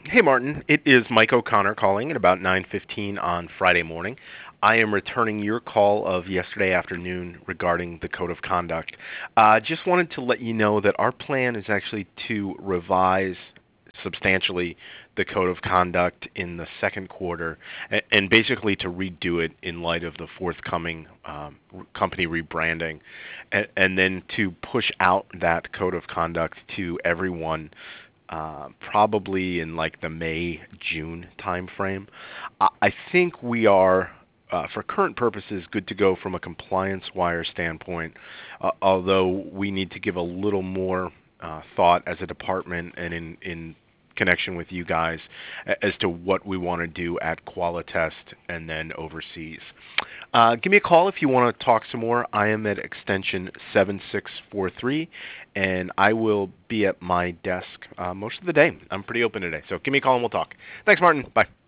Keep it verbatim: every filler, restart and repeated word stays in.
Hey, Martin. It is Mike O'Connor calling at about nine fifteen on Friday morning. I am returning your call of yesterday afternoon regarding the code of conduct. Uh, just wanted to let you know that our plan is actually to revise substantially the code of conduct in the second quarter and, and basically to redo it in light of the forthcoming um, company rebranding and, and then to push out that code of conduct to everyone uh, probably in like the May June timeframe. I I think we are, uh, for current purposes, good to go from a compliance wire standpoint. Uh, although we need to give a little more uh, thought as a department and in in connection with you guys as to what we want to do at Qualitest and then overseas. Uh, give me a call if you want to talk some more. I am at extension seven six four three, and I will be at my desk uh, most of the day. I'm pretty open today, so give me a call and we'll talk. Thanks, Martin. Bye.